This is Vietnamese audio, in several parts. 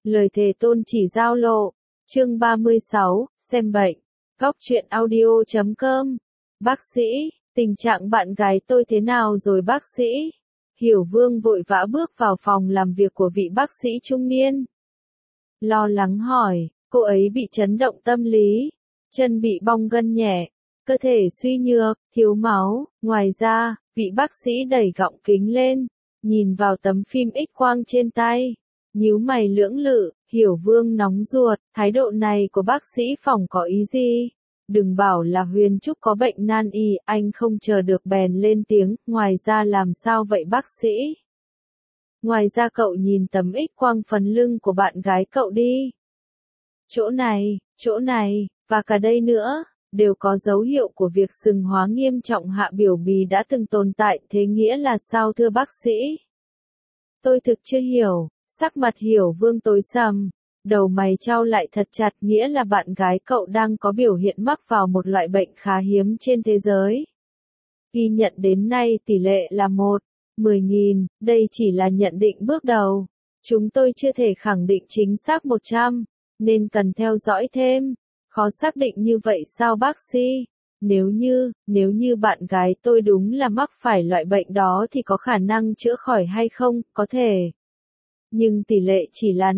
Lời thề tôn chỉ giao lộ. Chương 36, xem bệnh. Góc truyện audio.com. Bác sĩ, tình trạng bạn gái tôi thế nào rồi bác sĩ? Hiểu Vương vội vã bước vào phòng làm việc của vị bác sĩ trung niên. Lo lắng hỏi, cô ấy bị chấn động tâm lý, chân bị bong gân nhẹ, cơ thể suy nhược, thiếu máu. Ngoài ra, vị bác sĩ đẩy gọng kính lên, nhìn vào tấm phim X-quang trên tay. Nhíu mày lưỡng lự, Hiểu Vương nóng ruột, thái độ này của bác sĩ phòng có ý gì? Đừng bảo là Huyền Trúc có bệnh nan y, anh không chờ được bèn lên tiếng, ngoài ra làm sao vậy bác sĩ? Ngoài ra cậu nhìn tấm X-quang phần lưng của bạn gái cậu đi. Chỗ này, và cả đây nữa, đều có dấu hiệu của việc sừng hóa nghiêm trọng hạ biểu bì đã từng tồn tại, thế nghĩa là sao thưa bác sĩ? Tôi thực chưa hiểu. Sắc mặt Hiểu Vương tối sầm, đầu mày chau lại thật chặt, nghĩa là bạn gái cậu đang có biểu hiện mắc vào một loại bệnh khá hiếm trên thế giới. Ghi nhận đến nay tỷ lệ là 1/10.000, đây chỉ là nhận định bước đầu. Chúng tôi chưa thể khẳng định chính xác 100, nên cần theo dõi thêm. Khó xác định như vậy sao bác sĩ? Nếu như bạn gái tôi đúng là mắc phải loại bệnh đó thì có khả năng chữa khỏi hay không? Có thể. Nhưng tỷ lệ chỉ là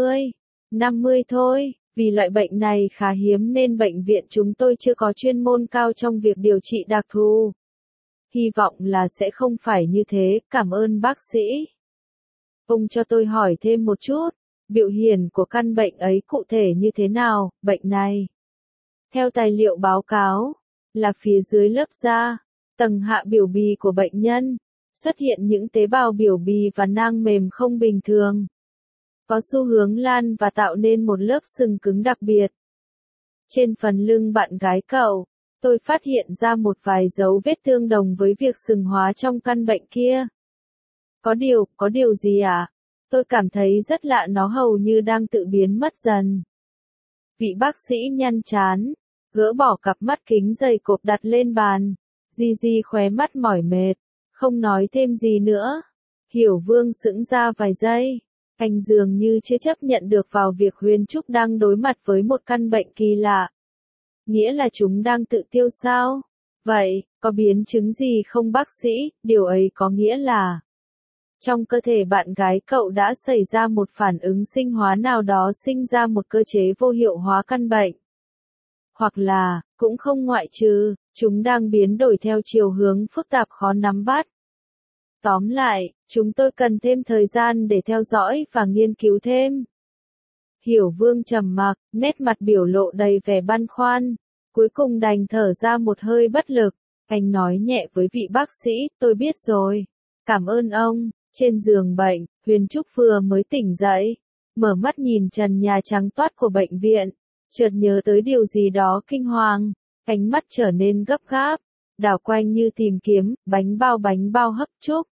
50 thôi, vì loại bệnh này khá hiếm nên bệnh viện chúng tôi chưa có chuyên môn cao trong việc điều trị đặc thù. Hy vọng là sẽ không phải như thế, cảm ơn bác sĩ. Ông cho tôi hỏi thêm một chút, biểu hiện của căn bệnh ấy cụ thể như thế nào? Bệnh này, theo tài liệu báo cáo, là phía dưới lớp da, tầng hạ biểu bì của bệnh nhân, xuất hiện những tế bào biểu bì và nang mềm không bình thường. Có xu hướng lan và tạo nên một lớp sừng cứng đặc biệt. Trên phần lưng bạn gái cậu, tôi phát hiện ra một vài dấu vết tương đồng với việc sừng hóa trong căn bệnh kia. Có điều gì à? Tôi cảm thấy rất lạ, nó hầu như đang tự biến mất dần. Vị bác sĩ nhăn trán, gỡ bỏ cặp mắt kính dày cộp đặt lên bàn, Di khóe mắt mỏi mệt, không nói thêm gì nữa. Hiểu Vương sững ra vài giây, anh dường như chưa chấp nhận được vào việc Huyền Trúc đang đối mặt với một căn bệnh kỳ lạ. Nghĩa là chúng đang tự tiêu sao? Vậy, có biến chứng gì không bác sĩ? Điều ấy có nghĩa là trong cơ thể bạn gái cậu đã xảy ra một phản ứng sinh hóa nào đó, sinh ra một cơ chế vô hiệu hóa căn bệnh. Hoặc là, cũng không ngoại trừ, chúng đang biến đổi theo chiều hướng phức tạp khó nắm bắt. Tóm lại, chúng tôi cần thêm thời gian để theo dõi và nghiên cứu thêm. Hiểu Vương trầm mặc, nét mặt biểu lộ đầy vẻ băn khoăn, cuối cùng đành thở ra một hơi bất lực. Anh nói nhẹ với vị bác sĩ, tôi biết rồi. Cảm ơn ông. Trên giường bệnh, Huyền Trúc vừa mới tỉnh dậy, mở mắt nhìn trần nhà trắng toát của bệnh viện, chợt nhớ tới điều gì đó kinh hoàng, ánh mắt trở nên gấp gáp, đảo quanh như tìm kiếm, bánh bao hấp Trúc.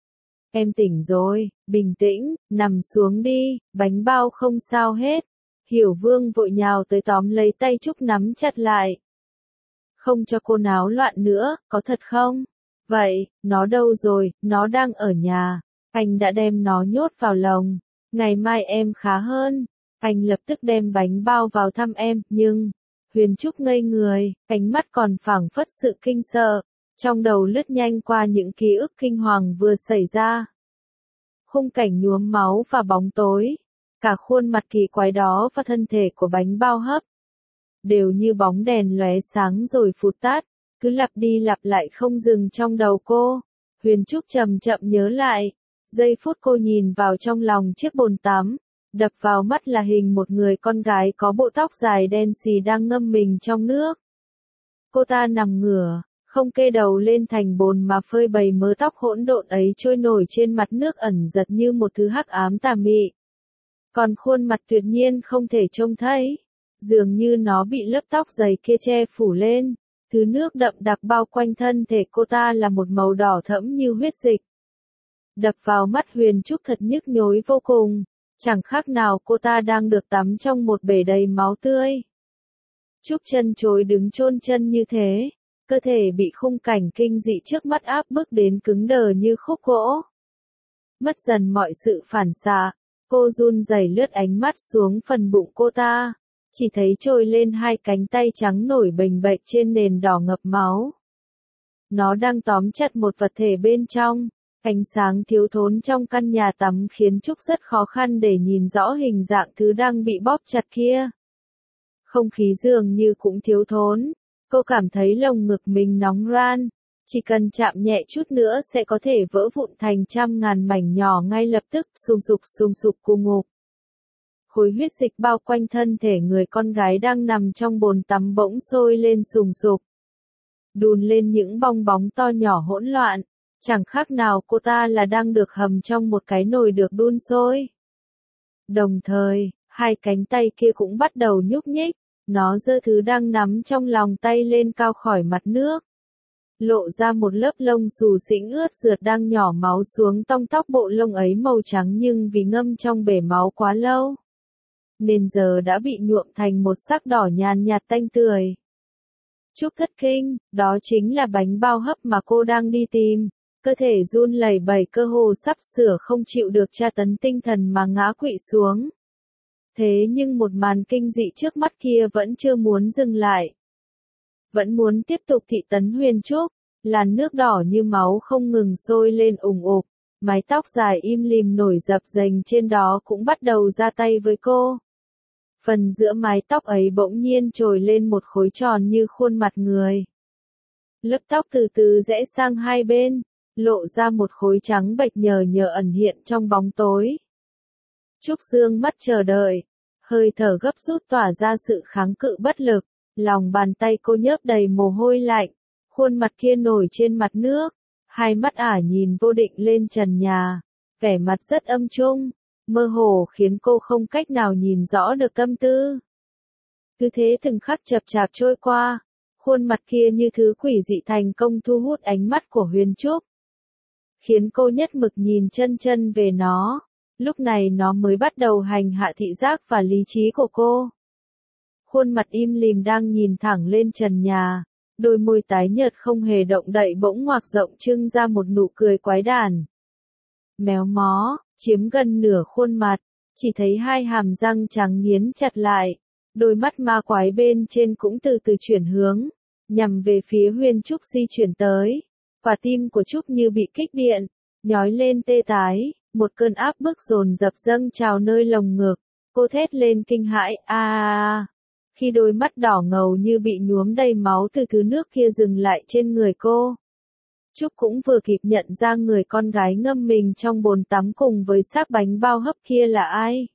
Em tỉnh rồi, bình tĩnh, nằm xuống đi, bánh bao không sao hết. Hiểu Vương vội nhào tới tóm lấy tay Trúc nắm chặt lại. Không cho cô náo loạn nữa, có thật không? Vậy, nó đâu rồi? Nó đang ở nhà. Anh đã đem nó nhốt vào lồng. Ngày mai em khá hơn. Anh lập tức đem bánh bao vào thăm em, nhưng Huyền Trúc ngây người, ánh mắt còn phảng phất sự kinh sợ, trong đầu lướt nhanh qua những ký ức kinh hoàng vừa xảy ra. Khung cảnh nhuốm máu và bóng tối, cả khuôn mặt kỳ quái đó và thân thể của bánh bao hấp đều như bóng đèn lóe sáng rồi phụt tắt, cứ lặp đi lặp lại không dừng trong đầu cô. Huyền Trúc chậm chậm nhớ lại, giây phút cô nhìn vào trong lòng chiếc bồn tắm, đập vào mắt là hình một người con gái có bộ tóc dài đen xì đang ngâm mình trong nước. Cô ta nằm ngửa, không kê đầu lên thành bồn mà phơi bày mớ tóc hỗn độn ấy trôi nổi trên mặt nước ẩn giật như một thứ hắc ám tà mị. Còn khuôn mặt tuyệt nhiên không thể trông thấy, dường như nó bị lớp tóc dày kia che phủ lên. Thứ nước đậm đặc bao quanh thân thể cô ta là một màu đỏ thẫm như huyết dịch. Đập vào mắt Huyền Trúc thật nhức nhối vô cùng, chẳng khác nào cô ta đang được tắm trong một bể đầy máu tươi. Trúc chân chối đứng chôn chân như thế, cơ thể bị khung cảnh kinh dị trước mắt áp bức đến cứng đờ như khúc gỗ. Mất dần mọi sự phản xạ, Cô run rẩy lướt ánh mắt xuống phần bụng cô ta, chỉ thấy trồi lên hai cánh tay trắng nổi bềnh bệch trên nền đỏ ngập máu. Nó đang tóm chặt một vật thể bên trong. Ánh sáng thiếu thốn trong căn nhà tắm khiến Trúc rất khó khăn để nhìn rõ hình dạng thứ đang bị bóp chặt kia. Không khí dường như cũng thiếu thốn. Cô cảm thấy lồng ngực mình nóng ran. Chỉ cần chạm nhẹ chút nữa sẽ có thể vỡ vụn thành trăm ngàn mảnh nhỏ ngay lập tức, sùng sục cu ngục. Khối huyết dịch bao quanh thân thể người con gái đang nằm trong bồn tắm bỗng sôi lên sùng sục. Đùn lên những bong bóng to nhỏ hỗn loạn. Chẳng khác nào cô ta là đang được hầm trong một cái nồi được đun sôi. Đồng thời, hai cánh tay kia cũng bắt đầu nhúc nhích. Nó giơ thứ đang nắm trong lòng tay lên cao khỏi mặt nước. Lộ ra một lớp lông xù xĩnh ướt rượt đang nhỏ máu xuống tông tóc bộ lông ấy màu trắng nhưng vì ngâm trong bể máu quá lâu. Nên giờ đã bị nhuộm thành một sắc đỏ nhàn nhạt tanh tươi. Trúc thất kinh, đó chính là bánh bao hấp mà cô đang đi tìm. Cơ thể run lẩy bẩy cơ hồ sắp sửa không chịu được tra tấn tinh thần mà ngã quỵ xuống. Thế nhưng một màn kinh dị trước mắt kia vẫn chưa muốn dừng lại. Vẫn muốn tiếp tục thị tấn Huyền Trúc, làn nước đỏ như máu không ngừng sôi lên ủng ục, mái tóc dài im lìm nổi dập dềnh trên đó cũng bắt đầu ra tay với cô. Phần giữa mái tóc ấy bỗng nhiên trồi lên một khối tròn như khuôn mặt người. Lớp tóc từ từ rẽ sang hai bên, lộ ra một khối trắng bệch nhờ ẩn hiện trong bóng tối. Trúc dương mắt chờ đợi, hơi thở gấp rút tỏa ra sự kháng cự bất lực, lòng bàn tay cô nhớp đầy mồ hôi lạnh, khuôn mặt kia nổi trên mặt nước, hai mắt ả nhìn vô định lên trần nhà, vẻ mặt rất âm trung, mơ hồ khiến cô không cách nào nhìn rõ được tâm tư. Cứ thế từng khắc chập chạp trôi qua, khuôn mặt kia như thứ quỷ dị thành công thu hút ánh mắt của Huyền Trúc. Khiến cô nhất mực nhìn chân về nó, lúc này nó mới bắt đầu hành hạ thị giác và lý trí của cô. Khuôn mặt im lìm đang nhìn thẳng lên trần nhà, đôi môi tái nhợt không hề động đậy bỗng ngoạc rộng trưng ra một nụ cười quái đản. Méo mó, chiếm gần nửa khuôn mặt, chỉ thấy hai hàm răng trắng nghiến chặt lại, đôi mắt ma quái bên trên cũng từ từ chuyển hướng, nhằm về phía Huyền Trúc di chuyển tới. Và tim của Trúc như bị kích điện, nhói lên tê tái, một cơn áp bức dồn dập dâng trào nơi lồng ngực, cô thét lên kinh hãi, khi đôi mắt đỏ ngầu như bị nhuốm đầy máu từ thứ nước kia dừng lại trên người cô. Trúc cũng vừa kịp nhận ra người con gái ngâm mình trong bồn tắm cùng với xác bánh bao hấp kia là ai.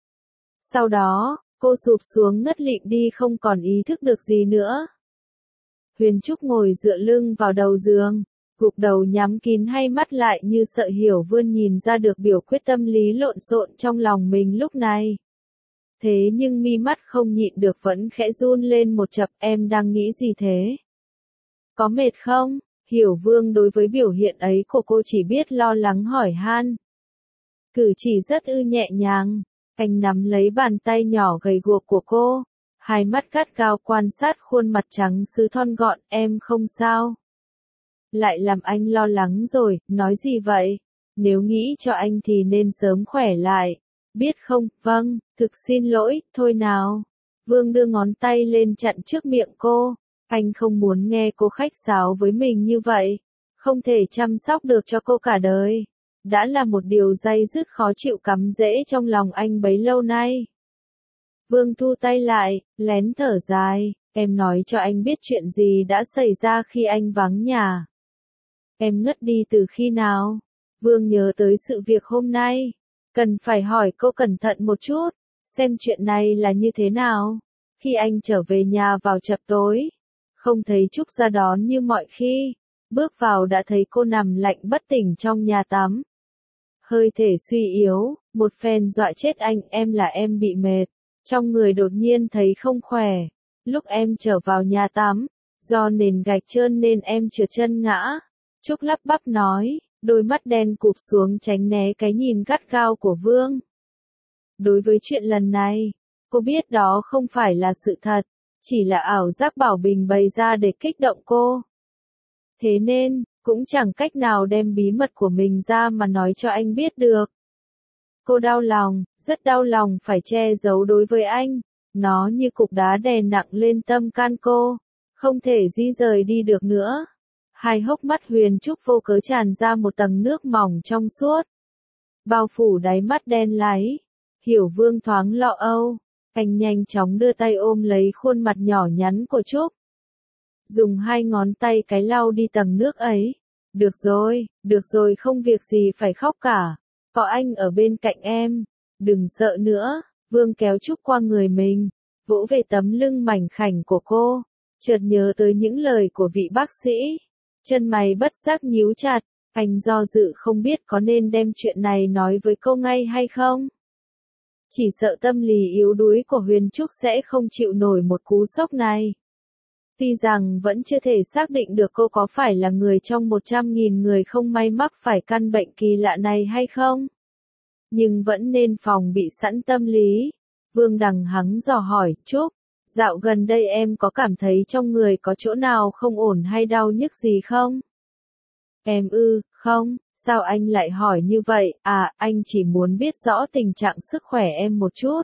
Sau đó, cô sụp xuống ngất lịm đi không còn ý thức được gì nữa. Huyền Trúc ngồi dựa lưng vào đầu giường, gục đầu nhắm kín hai mắt lại như sợ Hiểu Vươn nhìn ra được biểu quyết tâm lý lộn xộn trong lòng mình lúc này. Thế nhưng mi mắt không nhịn được vẫn khẽ run lên một chập, em đang nghĩ gì thế? Có mệt không? Hiểu Vương đối với biểu hiện ấy của cô chỉ biết lo lắng hỏi han. Cử chỉ rất nhẹ nhàng, anh nắm lấy bàn tay nhỏ gầy guộc của cô, hai mắt gắt gao quan sát khuôn mặt trắng sứ thon gọn, em không sao. Lại làm anh lo lắng rồi, nói gì vậy? Nếu nghĩ cho anh thì nên sớm khỏe lại. Biết không, vâng, thực xin lỗi, thôi nào. Vương đưa ngón tay lên chặn trước miệng cô. Anh không muốn nghe cô khách sáo với mình như vậy. Không thể chăm sóc được cho cô cả đời. Đã là một điều day dứt khó chịu cắm rễ trong lòng anh bấy lâu nay. Vương thu tay lại, lén thở dài. Em nói cho anh biết chuyện gì đã xảy ra khi anh vắng nhà. Em ngất đi từ khi nào? Vương nhớ tới sự việc hôm nay. Cần phải hỏi cô cẩn thận một chút, xem chuyện này là như thế nào. Khi anh trở về nhà vào chập tối, không thấy Trúc ra đón như mọi khi, bước vào đã thấy cô nằm lạnh bất tỉnh trong nhà tắm. Hơi thể suy yếu, một phen dọa chết anh, em là em bị mệt, trong người đột nhiên thấy không khỏe. Lúc em trở vào nhà tắm, do nền gạch trơn nên em trượt chân ngã. Trúc lắp bắp nói, đôi mắt đen cụp xuống tránh né cái nhìn gắt gao của Vương. Đối với chuyện lần này, cô biết đó không phải là sự thật, chỉ là ảo giác Bảo Bình bày ra để kích động cô. Thế nên, cũng chẳng cách nào đem bí mật của mình ra mà nói cho anh biết được. Cô đau lòng, rất đau lòng phải che giấu đối với anh. Nó như cục đá đè nặng lên tâm can cô, không thể di rời đi được nữa. Hai hốc mắt Huyền Trúc vô cớ tràn ra một tầng nước mỏng trong suốt, bao phủ đáy mắt đen láy. Hiểu Vương thoáng lo âu, anh nhanh chóng đưa tay ôm lấy khuôn mặt nhỏ nhắn của Trúc. Dùng hai ngón tay cái lau đi tầng nước ấy. Được rồi không việc gì phải khóc cả. Có anh ở bên cạnh em, đừng sợ nữa. Vương kéo Trúc qua người mình, vỗ về tấm lưng mảnh khảnh của cô, chợt nhớ tới những lời của vị bác sĩ. Chân mày bất giác nhíu chặt, anh do dự không biết có nên đem chuyện này nói với cô ngay hay không. Chỉ sợ tâm lý yếu đuối của Huyền Trúc sẽ không chịu nổi một cú sốc này. Tuy rằng vẫn chưa thể xác định được cô có phải là người trong 100.000 người không may mắc phải căn bệnh kỳ lạ này hay không, nhưng vẫn nên phòng bị sẵn tâm lý. Vương đằng hắng dò hỏi, Trúc, dạo gần đây em có cảm thấy trong người có chỗ nào không ổn hay đau nhức gì không? Em không, sao anh lại hỏi như vậy? À, anh chỉ muốn biết rõ tình trạng sức khỏe em một chút,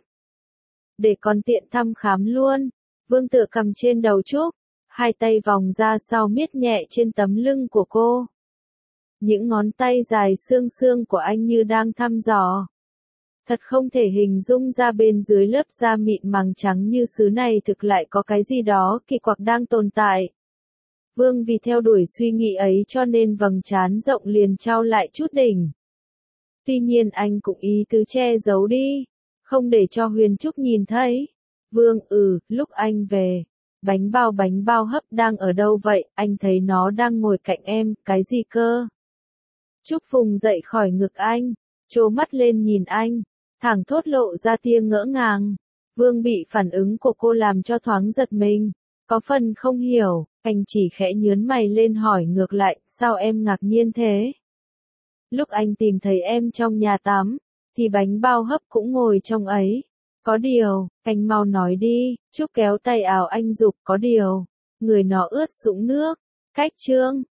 để còn tiện thăm khám luôn. Vương tựa cầm trên đầu Trúc, hai tay vòng ra sau miết nhẹ trên tấm lưng của cô. Những ngón tay dài xương xương của anh như đang thăm dò. Thật không thể hình dung ra bên dưới lớp da mịn màng trắng như sứ này thực lại có cái gì đó kỳ quặc đang tồn tại. Vương vì theo đuổi suy nghĩ ấy cho nên vầng trán rộng liền trao lại chút đỉnh. Tuy nhiên anh cũng ý tứ che giấu đi, không để cho Huyền Trúc nhìn thấy. Vương, lúc anh về, bánh bao hấp đang ở đâu vậy? Anh thấy nó đang ngồi cạnh em, cái gì cơ? Trúc vùng dậy khỏi ngực anh, trố mắt lên nhìn anh, thẳng thốt lộ ra tia ngỡ ngàng. Vương bị phản ứng của cô làm cho thoáng giật mình, có phần không hiểu, anh chỉ khẽ nhướng mày lên hỏi ngược lại, sao em ngạc nhiên thế? Lúc anh tìm thấy em trong nhà tắm, thì bánh bao hấp cũng ngồi trong ấy. Có điều, anh mau nói đi. Trúc kéo tay áo anh giục, có điều, người nó ướt sũng nước. Cách trương.